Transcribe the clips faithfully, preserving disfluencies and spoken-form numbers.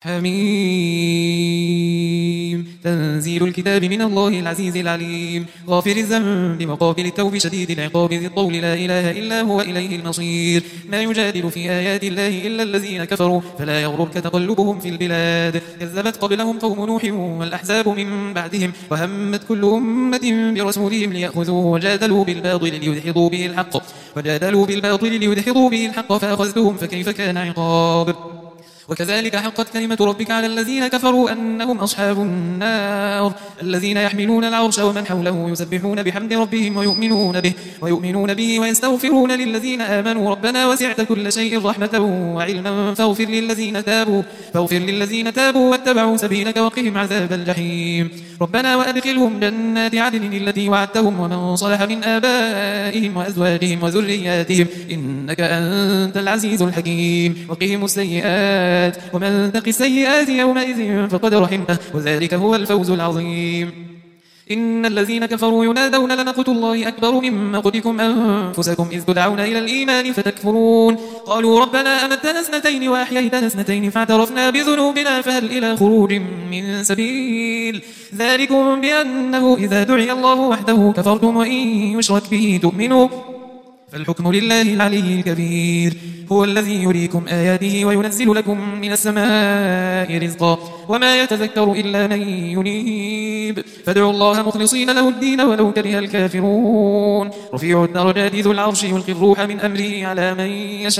حميم تنزيل الكتاب من الله العزيز العليم غافر الذنب وقابل التوب شديد العقاب ذي الطول لا إله إلا هو إليه المصير ما يجادل في آيات الله إلا الذين كفروا فلا يغررك تقلبهم في البلاد كذبت قبلهم قوم نوح والأحزاب من بعدهم وهمت كل أمة برسولهم ليأخذوه وجادلوا بالباطل ليدحضوا به الحق وجادلوا بالباطل ليدحضوا به الحق فأخذتهم فكيف كان عقاب وكذلك حقت كلمة ربك على الذين كفروا أنهم أصحاب النار الذين يحملون العرش ومن حوله يسبحون بحمد ربهم ويؤمنون به ويؤمنون به ويستغفرون للذين آمنوا ربنا وسعت كل شيء رحمة وعلما فاغفر للذين تابوا فاغفر للذين تابوا واتبعوا سبيلك وقهم عذاب الجحيم ربنا وأدخلهم جنات عدن التي وعدتهم ومن صلح من آبائهم وأزواجهم وذرياتهم إنك أنت العزيز الحكيم وقهم السيئات ومن تق السيئات يومئذ فقد رحمته وذلك هو الفوز العظيم إن الذين كفروا ينادون لمقت الله أكبر من مقتكم أنفسكم إذ تدعون إلى الإيمان فتكفرون قالوا ربنا أمتنا اثنتين وأحييتنا اثنتين فاعترفنا بذنوبنا فهل إلى خروج من سبيل ذلكم بأنه إذا دعي الله وحده كفرتم وإن يشرك به تؤمنوا فالحكم لله العلي الكبير هو الذي يريكم آياته وينزل لكم من السماء رزقا وما يتذكر إلا من ينيب فادعوا الله مخلصين له الدين ولو كره الكافرون رفيع الدرجات ذو العرش يلقي الروح من أمره على من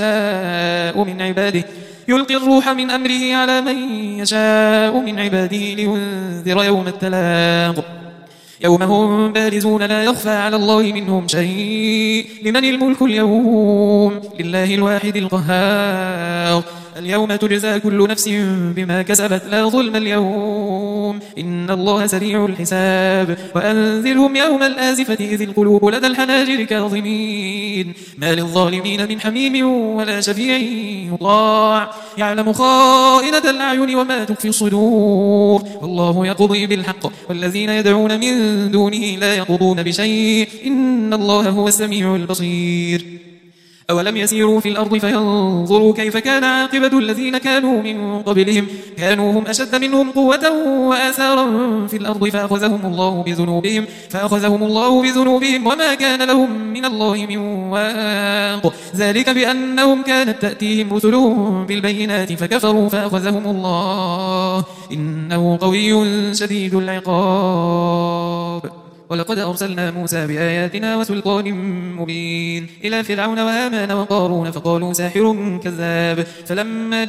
يشاء من عباده يلقي الروح من أمره على من يشاء من عباده لينذر يوم التلاق يوم هم بارزون لا يخفى على الله منهم شيء لمن الملك اليوم لله الواحد القهار اليوم تجزى كل نفس بما كسبت لا ظلم اليوم إن الله سريع الحساب وأنذرهم يوم الآزفة إذ القلوب لدى الحناجر كاظمين ما للظالمين من حميم ولا شفيع يطاع يعلم خائنة الأعين وما تخفي الصدور والله يقضي بالحق والذين يدعون من دونه لا يقضون بشيء إن الله هو السميع البصير أولم يسيروا في الأرض فينظروا كيف كان عاقبة الذين كانوا من قبلهم كانوا هم أشد منهم قوة وآثارا في الأرض فأخذهم الله بذنوبهم فأخذهم الله بذنوبهم وما كان لهم من الله من واق ذلك بأنهم كانت تأتيهم رسلهم بالبينات فكفروا فأخذهم الله إنه قوي شديد العقاب ولقد أرسلنا موسى بآياتنا وسلطان مبين إلى فرعون وهامان وقارون فقالوا ساحر كذاب فلما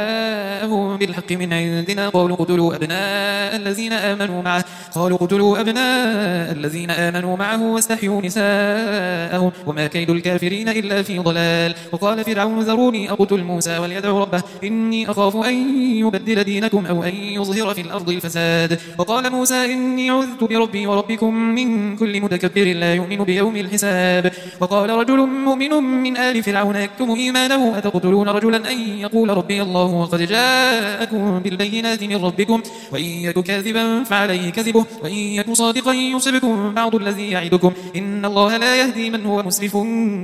جاءهم بالحق من عندنا قالوا قتلوا أبناء الذين آمنوا معه قالوا قتلوا أبناء الذين آمنوا معه واستحيوا نساءهم وما كيد الكافرين إلا في ضلال وقال فرعون ذروني أقتل موسى وليدعو ربه إني أخاف أن يبدل دينكم أو أن يظهر في الأرض الفساد وقال موسى إني عذت بربي وربكم من كل متكبر لا يؤمن بيوم الحساب وقال رجل مؤمن من آل فرعون يكتم إيمانه أتقتلون رجلا أن يقول ربي الله وقد جاءكم بالبينات من ربكم وإن يك كاذبا فعليه كذبه وإن يك صادقا يصبكم بعض الذي يعدكم إن الله لا يهدي من هو مسرف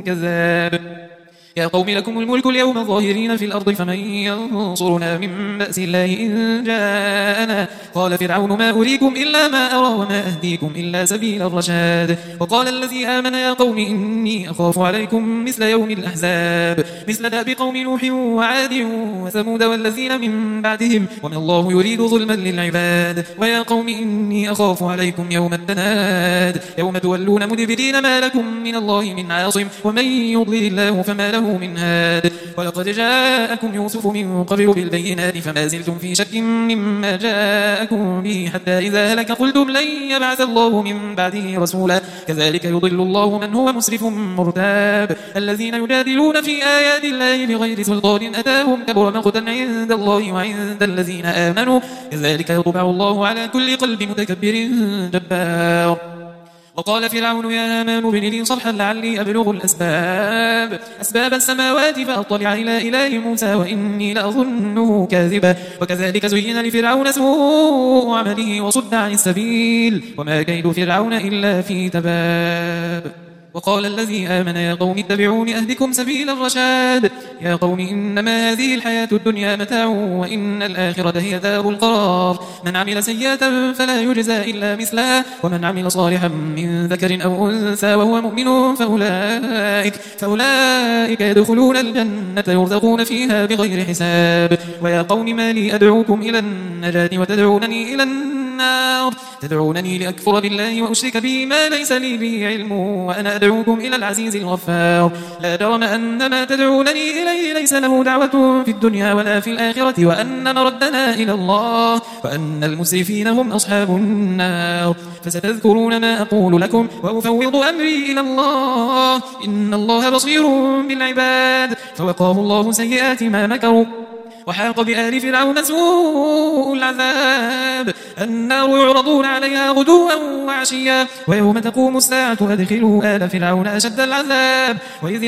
كذاب يا قوم لكم الملك اليوم ظاهرين في الأرض فمن ينصرنا من بأس الله إن جاءنا قال فرعون ما أريكم إلا ما أرى وما أهديكم إلا سبيل الرشاد وقال الذي آمن يا قوم إني أخاف عليكم مثل يوم الأحزاب مثل دأب قوم نوح وعاد وثمود والذين من بعدهم وما الله يريد ظلما للعباد ويا قوم إني أخاف عليكم يوم التناد يوم تولون مدبرين ما لكم من الله من عاصم ومن يضلل الله فما له من هاد ولقد جاءكم يوسف من قبل بالبينات فما زلتم في شك مما جاءكم به حتى إذا هلك قلتم لن يبعث الله من بعده رسولا كذلك يضل الله من هو مسرف مرتاب الذين يجادلون في آيات الله بغير سلطان أتاهم كبر مقتا عند الله وعند الذين آمنوا كذلك يطبع الله على كل قلب متكبر جبار وقال فرعون يا هامان ابن لي صرحا لعلي أبلغ الأسباب أسباب السماوات فأطلع إلى إله موسى وإني لأظنه كاذبا وكذلك زين لفرعون سوء عمله وصد عن السبيل وما كيد فرعون إلا في تباب وقال الذي آمن يا قوم اتبعون أهدكم سبيل الرشاد يا قوم إنما هذه الحياة الدنيا متاع وإن الآخرة هي دار القرار من عمل سيئة فلا يجزى إلا مثلها ومن عمل صالحا من ذكر أو أنثى وهو مؤمن فأولئك, فأولئك يدخلون الجنة يرزقون فيها بغير حساب ويا قوم ما لي أدعوكم إلى النجاة وتدعونني إلى النار تدعونني لأكفر بالله وأشرك به ما ليس لي به علم وأنا أدعوكم إلى العزيز الغفار لا جرم أن ما تدعونني إليه ليس له دعوة في الدنيا ولا في الآخرة وأن مردنا إلى الله وأن المسرفين هم أصحاب النار فستذكرون ما أقول لكم وأفوض أمري إلى الله إن الله بصير بالعباد فوقاه الله سيئات ما مكروا وحاق بآل فرعون سوء العذاب النار يعرضون عليها غدوا وعشيا ويوم تقوم الساعة أدخلوا آل فرعون أشد العذاب وإذ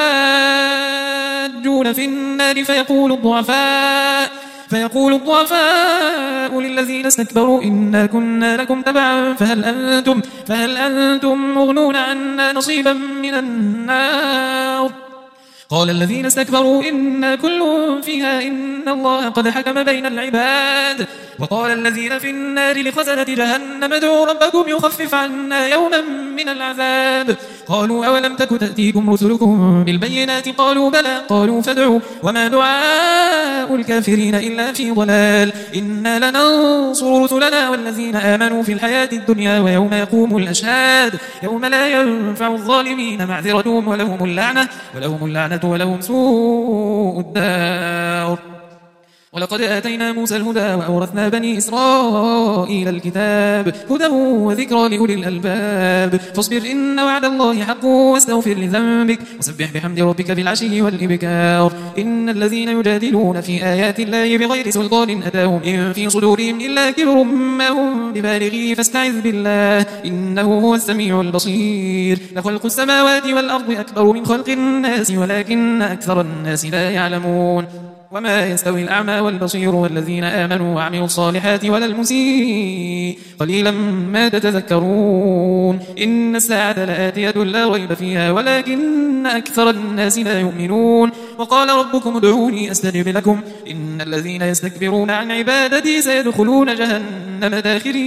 يتحاجون في النار فيقول الضعفاء فيقول الضعفاء للذين استكبروا إنا كنا لكم تبعا فهل أنتم, فهل أنتم مغنون عنا نصيبا من النار قال الذين استكبروا إنا كل فيها إن الله قد حكم بين العباد وقال الذين في النار لخزنة جهنم ادعوا ربكم يخفف عنا يوما من العذاب قالوا أولم تك تأتيكم رسلكم بالبينات قالوا بلى قالوا فادعوا وما دعاء الكافرين إلا في ضلال إنا لننصر رسلنا والذين آمنوا في الحياة الدنيا ويوم يقوم الأشهاد يوم لا ينفع الظالمين معذرتهم ولهم اللعنة ولهم اللعنة ولهم سوء الدار ولقد آتينا موسى الهدى وأورثنا بني إسرائيل الكتاب هدى وذكرى لأولي الألباب فاصبر إن وعد الله حق واستغفر لذنبك وسبح بحمد ربك بالعشي والإبكار إن الذين يجادلون في آيات الله بغير سلطان أتاهم إن في صدورهم إلا كبر ما هم ببالغيه فاستعذ بالله إنه هو السميع البصير لخلق السماوات والأرض أكبر من خلق الناس ولكن أكثر الناس لا يعلمون وما يستوي الأعمى والبصير والذين آمنوا وعملوا الصالحات ولا المسيء قليلا ما تتذكرون إن الساعة لآتية لا ريب فيها ولكن أكثر الناس لا يؤمنون وقال ربكم ادعوني أستجب لكم إن الذين يستكبرون عن عبادتي سيدخلون جهنم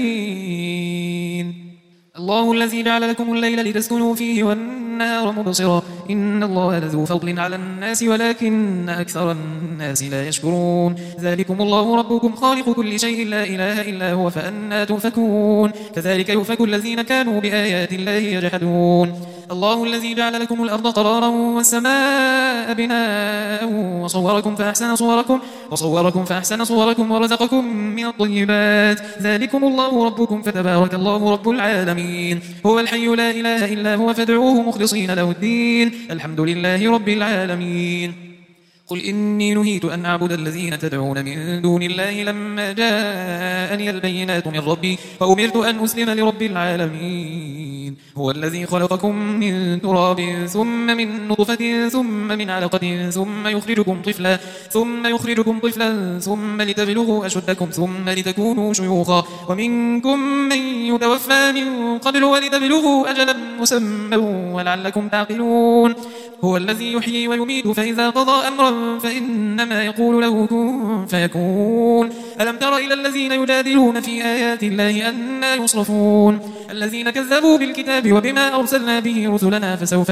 داخرين الله الذي جعل لكم الليل لتسكنوا فيه والنهار مبصرا إن الله لذو فضل على الناس ولكن أكثر الناس لا يشكرون ذلكم الله ربكم خالق كل شيء لا إله إلا هو فأنى تؤفكون كذلك يؤفك الذين كانوا بآيات الله يجحدون الله الذي جعل لكم الأرض قرارا والسماء بناء وصوركم فأحسن صوركم وصوركم فأحسن صوركم ورزقكم من الطيبات ذلكم الله ربكم فتبارك الله رب العالمين هو الحي لا إله إلا هو فادعوه مخلصين له الدين الحمد لله رب العالمين قل إني نهيت أن أعبد الذين تدعون من دون الله لما جاءني البينات من ربي فأمرت أن أسلم لرب العالمين هو الذي خلقكم من تراب ثم من نطفة ثم من علقة ثم يخرجكم طفلا ثم يخرجكم طفلا ثم لتبلغوا أشدكم ثم لتكونوا شيوخا ومنكم من يتوفى من قبل ولتبلغوا أجلا مسمى ولعلكم تعقلون هو الذي يحيي ويميت فإذا قضى أمرا فإنما يقول له كن فيكون ألم تر إلى الذين يجادلون في آيات الله أنى يصرفون الذين كذبوا بالكتاب وبما أرسلنا به رسلنا فسوف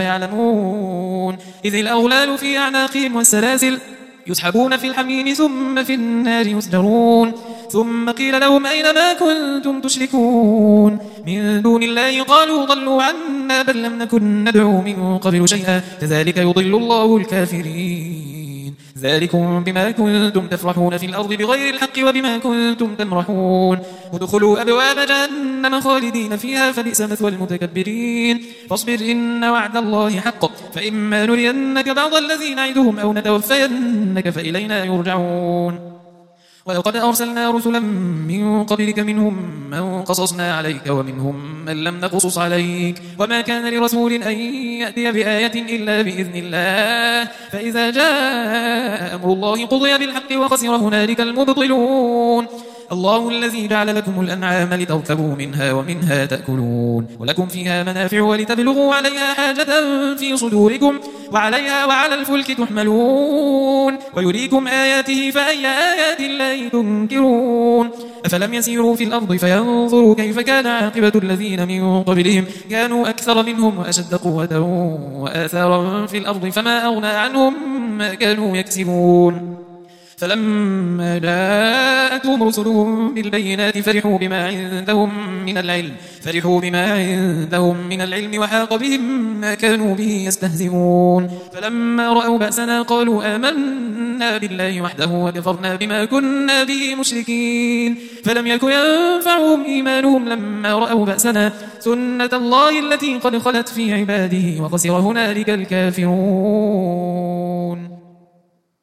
يعلمون إذ الأغلال في أعناقهم والسلاسل يسحبون في الحميم ثم في النار يسجرون ثم قيل لهم أين ما كنتم تشركون من دون الله قالوا ضلوا عنا بل لم نكن ندعو من قبل شيئا كذلك يضل الله الكافرين ذلكم بما كنتم تفرحون في الأرض بغير الحق وبما كنتم تمرحون ادخلوا أبواب جهنم خالدين فيها فبئس مثوى المتكبرين فاصبر إن وعد الله حق فإما نرينك بعض الذين نعدهم أو نتوفينك فإلينا يرجعون ولقد أرسلنا رسلا من قبلك منهم من قصصنا عليك ومنهم من لم نقصص عليك وما كان لرسول أن يأتي بآية إلا بإذن الله فإذا جاء أمر الله قضي بالحق وخسر هنالك المبطلون الله الذي جعل لكم الأنعام لتركبوا منها ومنها تأكلون ولكم فيها منافع ولتبلغوا عليها حاجة في صدوركم وعليها وعلى الفلك تحملون ويريكم آياته فأي آيات الله تنكرون أفلم يسيروا في الأرض فينظروا كيف كان عاقبة الذين من قبلهم كانوا أكثر منهم وأشد قوة وآثارا في الأرض فما أغنى عنهم ما كانوا يكسبون فلما جاءتهم رسلهم بالبينات فرحوا بما عندهم من العلم فرحوا بما عندهم من العلم وحاق بهم ما كانوا به يستهزئون فلما رأوا بأسنا قالوا آمنا بالله وحده وكفرنا بما كنا به مشركين فلم يكن ينفعهم إيمانهم لما رأوا بأسنا سنة الله التي قد خلت في عباده وخسر هنالك الكافرون.